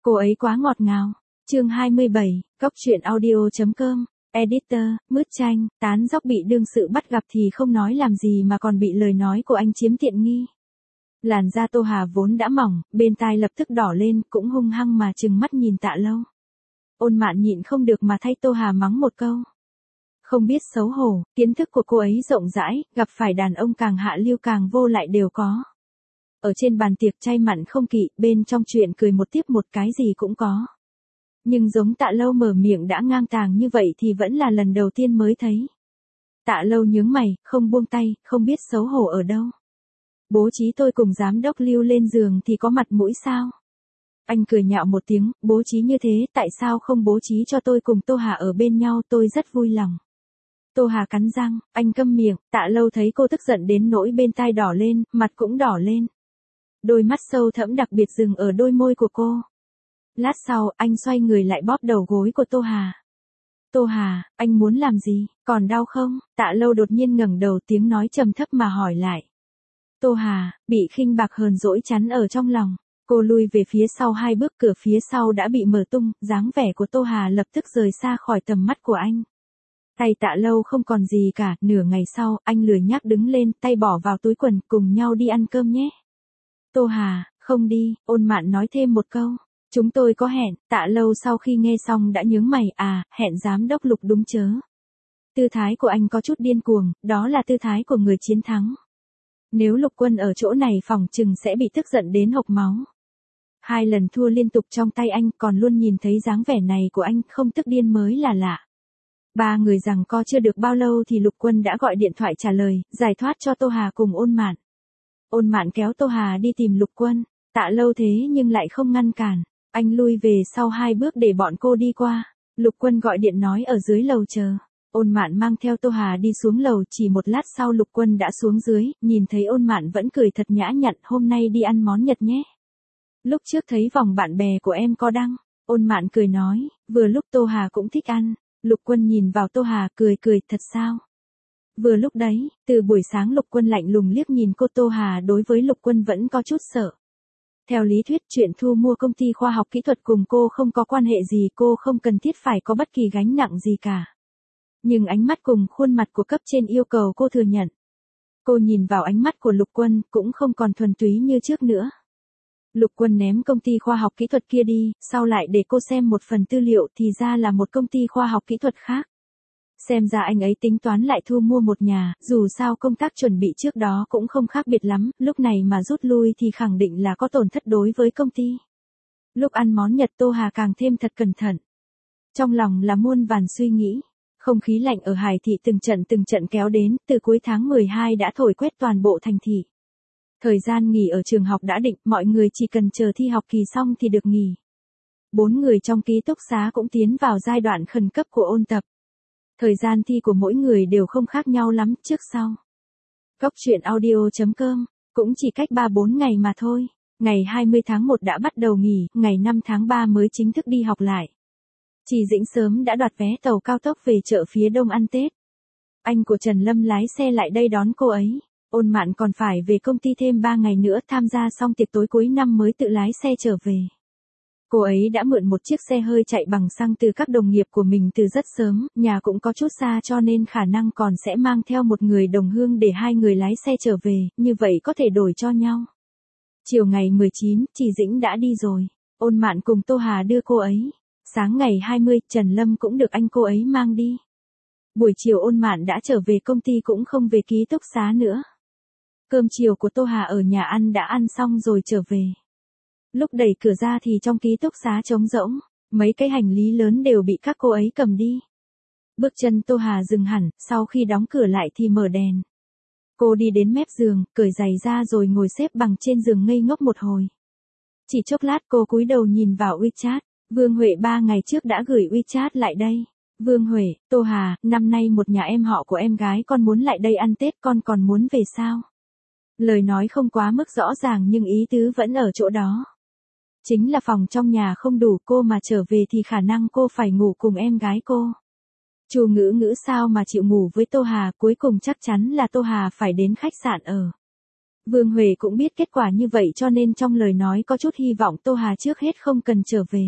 Cô ấy quá ngọt ngào. Chương 27, Cóc truyện audio.com. Editor, Mứt Chanh, tán dóc bị đương sự bắt gặp thì không nói làm gì mà còn bị lời nói của anh chiếm tiện nghi. Làn da Tô Hà vốn đã mỏng, bên tai lập tức đỏ lên, cũng hung hăng mà trừng mắt nhìn Tạ Lâu. Ôn Mạn nhịn không được mà thay Tô Hà mắng một câu. Không biết xấu hổ, kiến thức của cô ấy rộng rãi, gặp phải đàn ông càng hạ lưu càng vô lại đều có. Ở trên bàn tiệc chay mặn không kỵ, bên trong chuyện cười một tiếp một cái gì cũng có. Nhưng giống Tạ Lâu mở miệng đã ngang tàng như vậy thì vẫn là lần đầu tiên mới thấy. Tạ Lâu nhướng mày, không buông tay, không biết xấu hổ ở đâu. Bố trí tôi cùng giám đốc Lưu lên giường thì có mặt mũi sao? Anh cười nhạo một tiếng, bố trí như thế tại sao không bố trí cho tôi cùng Tô Hà ở bên nhau, tôi rất vui lòng. Tô Hà cắn răng, anh câm miệng. Tạ Lâu thấy cô tức giận đến nỗi bên tai đỏ lên, mặt cũng đỏ lên. Đôi mắt sâu thẫm đặc biệt dừng ở đôi môi của cô. Lát sau, anh xoay người lại bóp đầu gối của Tô Hà. Tô Hà, anh muốn làm gì, còn đau không? Tạ Lâu đột nhiên ngẩng đầu, tiếng nói trầm thấp mà hỏi lại. Tô Hà, bị khinh bạc hờn dỗi chắn ở trong lòng. Cô lui về phía sau 2 bước, cửa phía sau đã bị mở tung, dáng vẻ của Tô Hà lập tức rời xa khỏi tầm mắt của anh. Tay Tạ Lâu không còn gì cả, nửa ngày sau, anh lười nhác đứng lên, tay bỏ vào túi quần, cùng nhau đi ăn cơm nhé. Tô Hà, không đi, Ôn Mạn nói thêm một câu. Chúng tôi có hẹn. Tạ Lâu sau khi nghe xong đã nhướng mày, hẹn giám đốc Lục đúng chớ. Tư thái của anh có chút điên cuồng, đó là tư thái của người chiến thắng. Nếu Lục Quân ở chỗ này phòng chừng sẽ bị tức giận đến hộc máu. 2 lần thua liên tục trong tay anh, còn luôn nhìn thấy dáng vẻ này của anh, không tức điên mới là lạ. 3 người giằng co chưa được bao lâu thì Lục Quân đã gọi điện thoại trả lời, giải thoát cho Tô Hà cùng Ôn Mạn. Ôn Mạn kéo Tô Hà đi tìm Lục Quân. Tạ Lâu thế nhưng lại không ngăn cản. Anh lui về sau 2 bước để bọn cô đi qua. Lục Quân gọi điện nói ở dưới lầu chờ. Ôn Mạn mang theo Tô Hà đi xuống lầu, chỉ một lát sau Lục Quân đã xuống dưới, nhìn thấy Ôn Mạn vẫn cười thật nhã nhặn, hôm nay đi ăn món Nhật nhé. Lúc trước thấy vòng bạn bè của em có đăng. Ôn Mạn cười nói, vừa lúc Tô Hà cũng thích ăn. Lục Quân nhìn vào Tô Hà cười, thật sao? Vừa lúc đấy, từ buổi sáng Lục Quân lạnh lùng liếc nhìn cô. Tô Hà đối với Lục Quân vẫn có chút sợ. Theo lý thuyết chuyện thu mua công ty khoa học kỹ thuật cùng cô không có quan hệ gì, cô không cần thiết phải có bất kỳ gánh nặng gì cả. Nhưng ánh mắt cùng khuôn mặt của cấp trên yêu cầu cô thừa nhận. Cô nhìn vào ánh mắt của Lục Quân cũng không còn thuần túy như trước nữa. Lục Quân ném công ty khoa học kỹ thuật kia đi, sau lại để cô xem một phần tư liệu thì ra là một công ty khoa học kỹ thuật khác. Xem ra anh ấy tính toán lại thu mua một nhà, dù sao công tác chuẩn bị trước đó cũng không khác biệt lắm, lúc này mà rút lui thì khẳng định là có tổn thất đối với công ty. Lúc ăn món Nhật Tô Hà càng thêm thật cẩn thận. Trong lòng là muôn vàn suy nghĩ. Không khí lạnh ở Hải thị từng trận kéo đến, từ cuối tháng 12 đã thổi quét toàn bộ thành thị. Thời gian nghỉ ở trường học đã định, mọi người chỉ cần chờ thi học kỳ xong thì được nghỉ. 4 người trong ký túc xá cũng tiến vào giai đoạn khẩn cấp của ôn tập. Thời gian thi của mỗi người đều không khác nhau lắm, trước sau. Cóc truyện audio.com, cũng chỉ cách 3-4 ngày mà thôi. Ngày 20 tháng 1 đã bắt đầu nghỉ, ngày 5 tháng 3 mới chính thức đi học lại. Chỉ Dĩnh sớm đã đoạt vé tàu cao tốc về chợ phía đông ăn Tết. Anh của Trần Lâm lái xe lại đây đón cô ấy. Ôn Mạn còn phải về công ty thêm 3 ngày nữa, tham gia xong tiệc tối cuối năm mới tự lái xe trở về. Cô ấy đã mượn một chiếc xe hơi chạy bằng xăng từ các đồng nghiệp của mình từ rất sớm, nhà cũng có chút xa cho nên khả năng còn sẽ mang theo một người đồng hương để 2 người lái xe trở về, như vậy có thể đổi cho nhau. Chiều ngày 19, chị Dĩnh đã đi rồi. Ôn Mạn cùng Tô Hà đưa cô ấy. Sáng ngày 20, Trần Lâm cũng được anh cô ấy mang đi. Buổi chiều Ôn Mạn đã trở về công ty, cũng không về ký túc xá nữa. Cơm chiều của Tô Hà ở nhà ăn đã ăn xong rồi trở về. Lúc đẩy cửa ra thì trong ký túc xá trống rỗng, mấy cái hành lý lớn đều bị các cô ấy cầm đi. Bước chân Tô Hà dừng hẳn, sau khi đóng cửa lại thì mở đèn. Cô đi đến mép giường, cởi giày ra rồi ngồi xếp bằng trên giường ngây ngốc một hồi. Chỉ chốc lát cô cúi đầu nhìn vào WeChat, Vương Huệ 3 ngày trước đã gửi WeChat lại đây. Vương Huệ, Tô Hà, năm nay một nhà em họ của em gái con muốn lại đây ăn Tết, con còn muốn về sao? Lời nói không quá mức rõ ràng nhưng ý tứ vẫn ở chỗ đó. Chính là phòng trong nhà không đủ, cô mà trở về thì khả năng cô phải ngủ cùng em gái cô. Chu Ngữ Ngữ sao mà chịu ngủ với Tô Hà, cuối cùng chắc chắn là Tô Hà phải đến khách sạn ở. Vương Huệ cũng biết kết quả như vậy cho nên trong lời nói có chút hy vọng Tô Hà trước hết không cần trở về.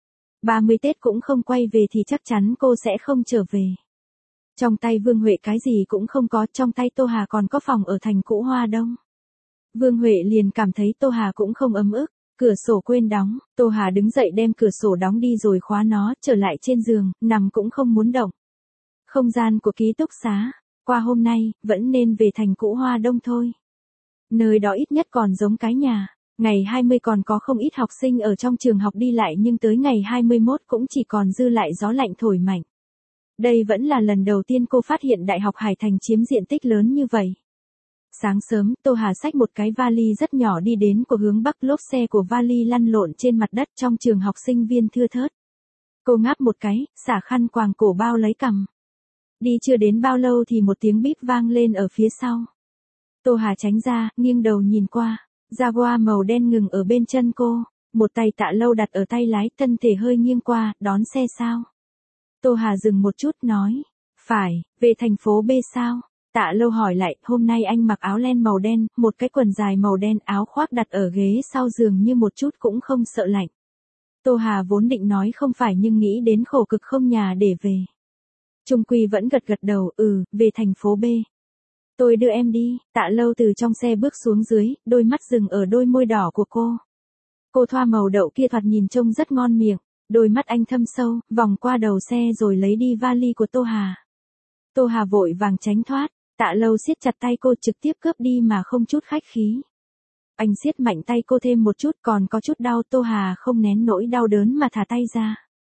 30 Tết cũng không quay về thì chắc chắn cô sẽ không trở về. Trong tay Vương Huệ cái gì cũng không có, trong tay Tô Hà còn có phòng ở thành cũ Hoa Đông. Vương Huệ liền cảm thấy Tô Hà cũng không ấm ức, cửa sổ quên đóng, Tô Hà đứng dậy đem cửa sổ đóng đi rồi khóa nó, trở lại trên giường, nằm cũng không muốn động. Không gian của ký túc xá, qua hôm nay, vẫn nên về thành cũ Hoa Đông thôi. Nơi đó ít nhất còn giống cái nhà, ngày 20 còn có không ít học sinh ở trong trường học đi lại nhưng tới ngày 21 cũng chỉ còn dư lại gió lạnh thổi mạnh. Đây vẫn là lần đầu tiên cô phát hiện Đại học Hải Thành chiếm diện tích lớn như vậy. Sáng sớm, Tô Hà xách một cái vali rất nhỏ đi đến của hướng bắc, lốp xe của vali lăn lộn trên mặt đất trong trường học sinh viên thưa thớt. Cô ngáp một cái, xả khăn quàng cổ bao lấy cằm. Đi chưa đến bao lâu thì một tiếng bíp vang lên ở phía sau. Tô Hà tránh ra, nghiêng đầu nhìn qua, Jaguar màu đen ngừng ở bên chân cô, một tay Tạ Lâu đặt ở tay lái, thân thể hơi nghiêng qua, đón xe sao? Tô Hà dừng một chút nói, phải, về thành phố B sao? Tạ Lâu hỏi lại, hôm nay anh mặc áo len màu đen, một cái quần dài màu đen, áo khoác đặt ở ghế sau giường như một chút cũng không sợ lạnh. Tô Hà vốn định nói không phải nhưng nghĩ đến khổ cực không nhà để về. Trung Quy vẫn gật gật đầu, về thành phố B. Tôi đưa em đi. Tạ Lâu từ trong xe bước xuống dưới, đôi mắt dừng ở đôi môi đỏ của cô. Cô thoa màu đậu kia thoạt nhìn trông rất ngon miệng, đôi mắt anh thâm sâu, vòng qua đầu xe rồi lấy đi vali của Tô Hà. Tô Hà vội vàng tránh thoát, Tạ Lâu siết chặt tay cô trực tiếp cướp đi mà không chút khách khí. Anh siết mạnh tay cô thêm một chút, còn có chút đau. Tô Hà không nén nỗi đau đớn mà thả tay ra.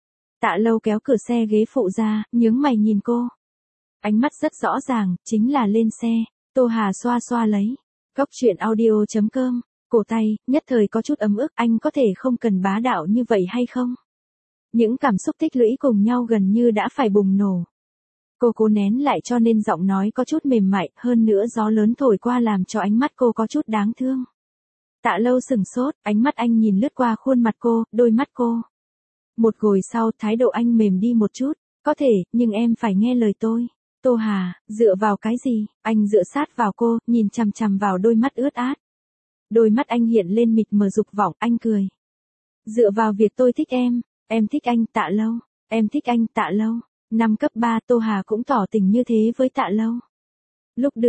Tạ Lâu kéo cửa xe ghế phụ ra, nhướng mày nhìn cô. Ánh mắt rất rõ ràng, chính là lên xe. Tô Hà xoa xoa lấy. Góc truyện audio.com, cổ tay, nhất thời có chút ấm ức, anh có thể không cần bá đạo như vậy hay không? Những cảm xúc tích lũy cùng nhau gần như đã phải bùng nổ. Cô cố nén lại cho nên giọng nói có chút mềm mại, hơn nữa gió lớn thổi qua làm cho ánh mắt cô có chút đáng thương. Tạ Lâu sừng sốt, ánh mắt anh nhìn lướt qua khuôn mặt cô, đôi mắt cô. Một hồi sau, thái độ anh mềm đi một chút, có thể, nhưng em phải nghe lời tôi. Tô Hà, dựa vào cái gì? Anh dựa sát vào cô, nhìn chằm chằm vào đôi mắt ướt át. Đôi mắt anh hiện lên mịt mờ dục vọng, anh cười. Dựa vào việc tôi thích em thích anh. Tạ Lâu, em thích anh. Tạ Lâu. Năm cấp 3 Tô Hà cũng tỏ tình như thế với Tạ Lâu. Lúc đưa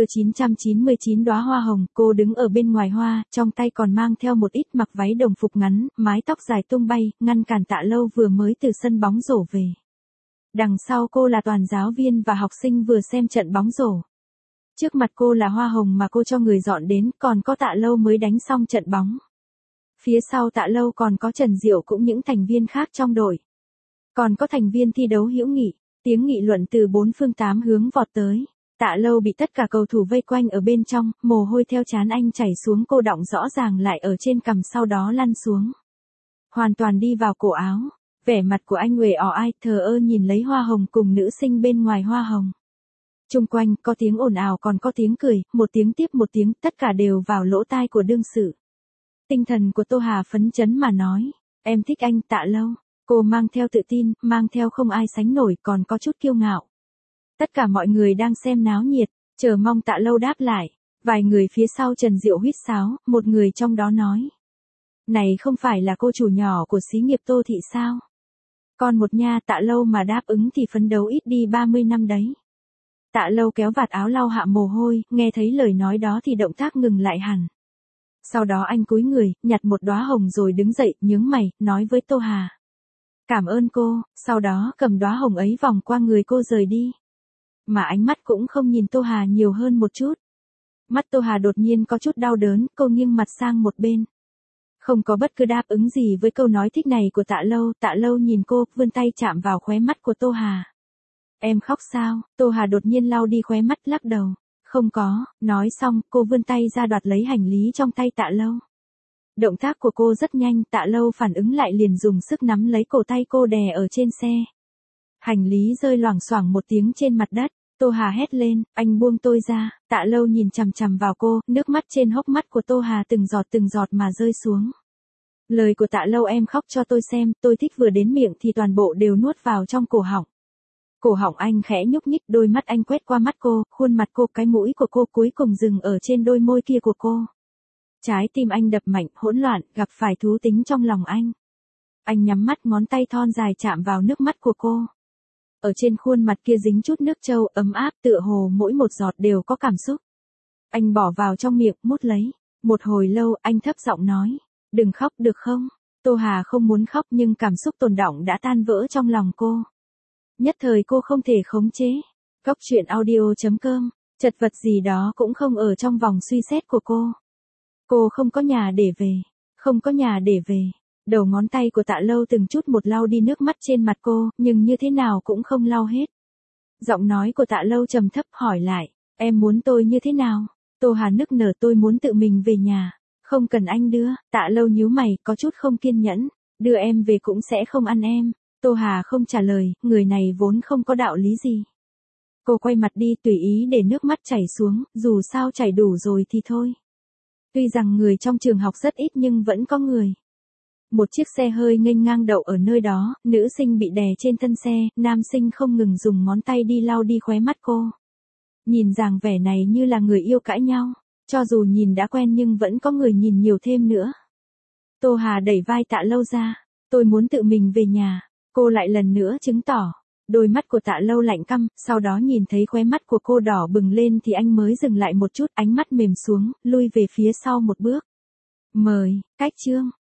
999 đóa hoa hồng, cô đứng ở bên ngoài hoa, trong tay còn mang theo một ít mặc váy đồng phục ngắn, mái tóc dài tung bay, ngăn cản Tạ Lâu vừa mới từ sân bóng rổ về. Đằng sau cô là toàn giáo viên và học sinh vừa xem trận bóng rổ. Trước mặt cô là hoa hồng mà cô cho người dọn đến, còn có Tạ Lâu mới đánh xong trận bóng. Phía sau Tạ Lâu còn có Trần Diệu cũng những thành viên khác trong đội. Còn có thành viên thi đấu hữu nghị, tiếng nghị luận từ bốn phương tám hướng vọt tới. Tạ Lâu bị tất cả cầu thủ vây quanh ở bên trong, mồ hôi theo trán anh chảy xuống, cô đọng rõ ràng lại ở trên cằm sau đó lăn xuống. Hoàn toàn đi vào cổ áo. Vẻ mặt của anh uể oải thờ ơ nhìn lấy hoa hồng cùng nữ sinh bên ngoài hoa hồng. Chung quanh có tiếng ồn ào còn có tiếng cười, một tiếng tiếp một tiếng, tất cả đều vào lỗ tai của đương sự. Tinh thần của Tô Hà phấn chấn mà nói, em thích anh. Tạ Lâu. Cô mang theo tự tin, mang theo không ai sánh nổi, còn có chút kiêu ngạo. Tất cả mọi người đang xem náo nhiệt, chờ mong Tạ Lâu đáp lại. Vài người phía sau Trần Diệu huýt sáo, một người trong đó nói. Này không phải là cô chủ nhỏ của xí nghiệp Tô Thị sao? Còn một nha. Tạ Lâu mà đáp ứng thì phấn đấu ít đi 30 năm đấy. Tạ Lâu kéo vạt áo lau hạ mồ hôi, nghe thấy lời nói đó thì động tác ngừng lại hẳn. Sau đó anh cúi người, nhặt một đóa hồng rồi đứng dậy, nhướng mày, nói với Tô Hà. Cảm ơn cô, sau đó cầm đóa hồng ấy vòng qua người cô rời đi. Mà ánh mắt cũng không nhìn Tô Hà nhiều hơn một chút. Mắt Tô Hà đột nhiên có chút đau đớn, cô nghiêng mặt sang một bên. Không có bất cứ đáp ứng gì với câu nói thích này của Tạ Lâu. Tạ Lâu nhìn cô, vươn tay chạm vào khóe mắt của Tô Hà. Em khóc sao? Tô Hà đột nhiên lau đi khóe mắt, lắc đầu. Không có. Nói xong, cô vươn tay ra đoạt lấy hành lý trong tay Tạ Lâu. Động tác của cô rất nhanh, Tạ Lâu phản ứng lại liền dùng sức nắm lấy cổ tay cô đè ở trên xe. Hành lý rơi loảng xoảng một tiếng trên mặt đất. Tô Hà hét lên, anh buông tôi ra. Tạ Lâu nhìn chằm chằm vào cô, nước mắt trên hốc mắt của Tô Hà từng giọt mà rơi xuống. Lời của Tạ Lâu em khóc cho tôi xem, tôi thích vừa đến miệng thì toàn bộ đều nuốt vào trong cổ họng. Cổ họng anh khẽ nhúc nhích, đôi mắt anh quét qua mắt cô, khuôn mặt cô, cái mũi của cô cuối cùng dừng ở trên đôi môi kia của cô. Trái tim anh đập mạnh, hỗn loạn, gặp phải thú tính trong lòng anh. Anh nhắm mắt, ngón tay thon dài chạm vào nước mắt của cô. Ở trên khuôn mặt kia dính chút nước trâu, ấm áp, tựa hồ mỗi một giọt đều có cảm xúc. Anh bỏ vào trong miệng, mút lấy. Một hồi lâu, anh thấp giọng nói, đừng khóc được không? Tô Hà không muốn khóc nhưng cảm xúc tồn đọng đã tan vỡ trong lòng cô. Nhất thời cô không thể khống chế. Cóc truyện audio.com, chật vật gì đó cũng không ở trong vòng suy xét của cô. Cô không có nhà để về, không có nhà để về. Đầu ngón tay của Tạ Lâu từng chút một lau đi nước mắt trên mặt cô, nhưng như thế nào cũng không lau hết. Giọng nói của Tạ Lâu trầm thấp hỏi lại, em muốn tôi như thế nào? Tô Hà nức nở, tôi muốn tự mình về nhà, không cần anh đưa. Tạ Lâu nhíu mày, có chút không kiên nhẫn, đưa em về cũng sẽ không ăn em. Tô Hà không trả lời, người này vốn không có đạo lý gì. Cô quay mặt đi, tùy ý để nước mắt chảy xuống, dù sao chảy đủ rồi thì thôi. Tuy rằng người trong trường học rất ít nhưng vẫn có người. Một chiếc xe hơi nghênh ngang đậu ở nơi đó, nữ sinh bị đè trên thân xe, nam sinh không ngừng dùng ngón tay đi lau đi khóe mắt cô. Nhìn dáng vẻ này như là người yêu cãi nhau, cho dù nhìn đã quen nhưng vẫn có người nhìn nhiều thêm nữa. Tô Hà đẩy vai Tạ Lâu ra, tôi muốn tự mình về nhà, cô lại lần nữa chứng tỏ. Đôi mắt của Tạ Lâu lạnh căm, sau đó nhìn thấy khóe mắt của cô đỏ bừng lên thì anh mới dừng lại một chút, ánh mắt mềm xuống, lui về phía sau một bước. Mời, cách chương.